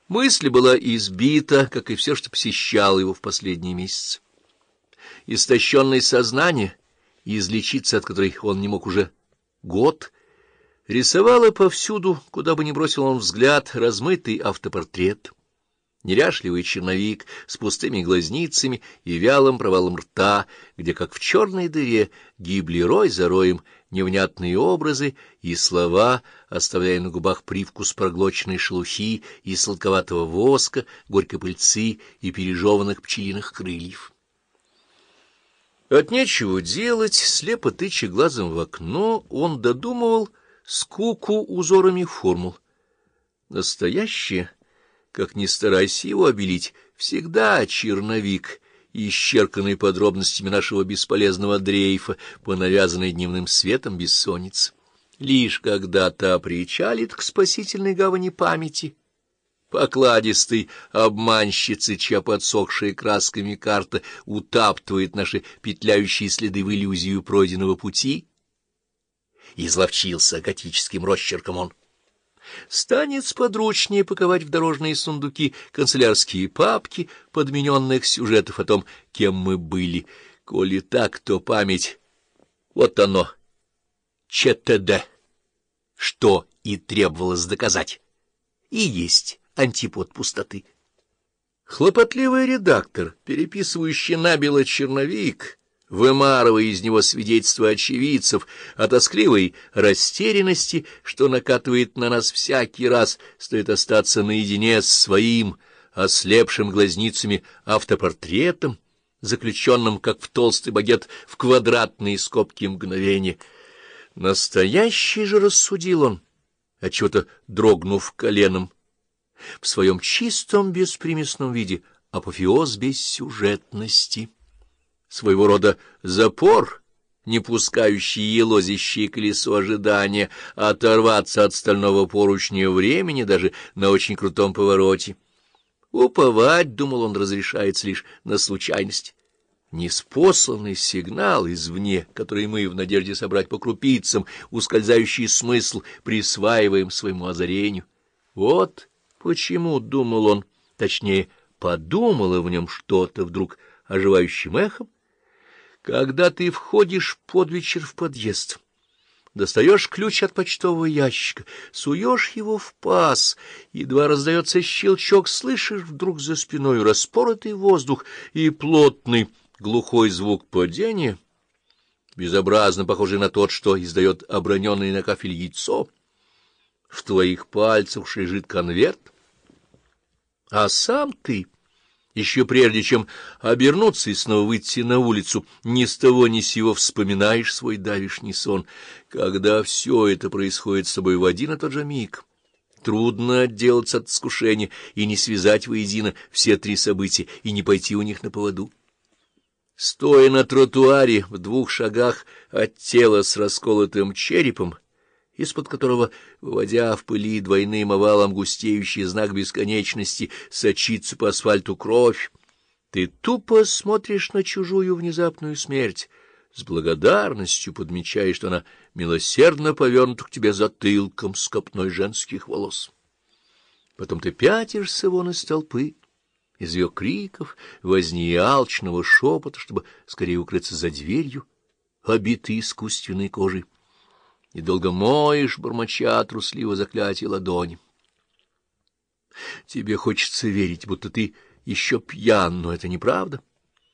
Мысль была избита, как и все, что посещало его в последние месяцы. Истощенное сознание, излечиться от которой он не мог уже год, рисовало повсюду, куда бы ни бросил он взгляд, размытый автопортрет, неряшливый черновик с пустыми глазницами и вялым провалом рта, где, как в черной дыре, гибли рой за роем невнятные образы и слова, оставляя на губах привкус проглоченной шелухи и сладковатого воска, горькой пыльцы и пережеванных пчелиных крыльев. От нечего делать, слепо тыча глазом в окно, он додумывал скуку узорами формул. Настоящее, как ни старайся его обелить, всегда черновик, исчерканный подробностями нашего бесполезного дрейфа по навязанной дневным светом бессонницы. Лишь когда-то причалит к спасительной гавани памяти, покладистой обманщицы, чья подсохшая красками карта утаптывает наши петляющие следы в иллюзию пройденного пути, изловчился готическим росчерком он. Станет сподручнее паковать в дорожные сундуки канцелярские папки, подмененных сюжетов о том, кем мы были. Коли так, то память — вот оно, ЧТД, что и требовалось доказать, и есть антипод пустоты. Хлопотливый редактор, переписывающий набело черновик, вымарывая из него свидетельства очевидцев о тоскливой растерянности, что накатывает на нас всякий раз, стоит остаться наедине с своим ослепшим глазницами автопортретом, заключенным, как в толстый багет, в квадратные скобки мгновения. Настоящий же, рассудил он, отчего-то дрогнув коленом, в своем чистом беспримесном виде апофеоз бессюжетности. Своего рода запор, не пускающий елозящее колесо ожидания оторваться от стального поручня времени даже на очень крутом повороте. Уповать, думал он, разрешается лишь на случайность. Неспосланный сигнал извне, который мы, в надежде собрать по крупицам, ускользающий смысл присваиваем своему озарению. Вот почему, думал он, точнее, подумало в нем что-то вдруг оживающим эхом, когда ты входишь под вечер в подъезд, достаешь ключ от почтового ящика, суешь его в паз, едва раздается щелчок, слышишь вдруг за спиной распоротый воздух и плотный глухой звук падения, безобразно похожий на тот, что издает оброненное на кафель яйцо. В твоих пальцах уж лежит конверт, а сам ты, еще прежде чем обернуться и снова выйти на улицу, ни с того ни с сего вспоминаешь свой давишний сон. Когда все это происходит с тобой в один и тот же миг, трудно отделаться от искушения и не связать воедино все три события и не пойти у них на поводу. Стоя на тротуаре в 2 шагах от тела с расколотым черепом, из-под которого, выводя в пыли двойным овалом густеющий знак бесконечности, сочится по асфальту кровь, ты тупо смотришь на чужую внезапную смерть, с благодарностью подмечая, что она милосердно повернута к тебе затылком с копной женских волос. Потом ты пятишься вон из толпы, из ее криков, возни и алчного шепота, чтобы скорее укрыться за дверью, обитой искусственной кожей, и долго моешь, бормоча трусливо заклятие ладони. Тебе хочется верить, будто ты еще пьян, но это неправда.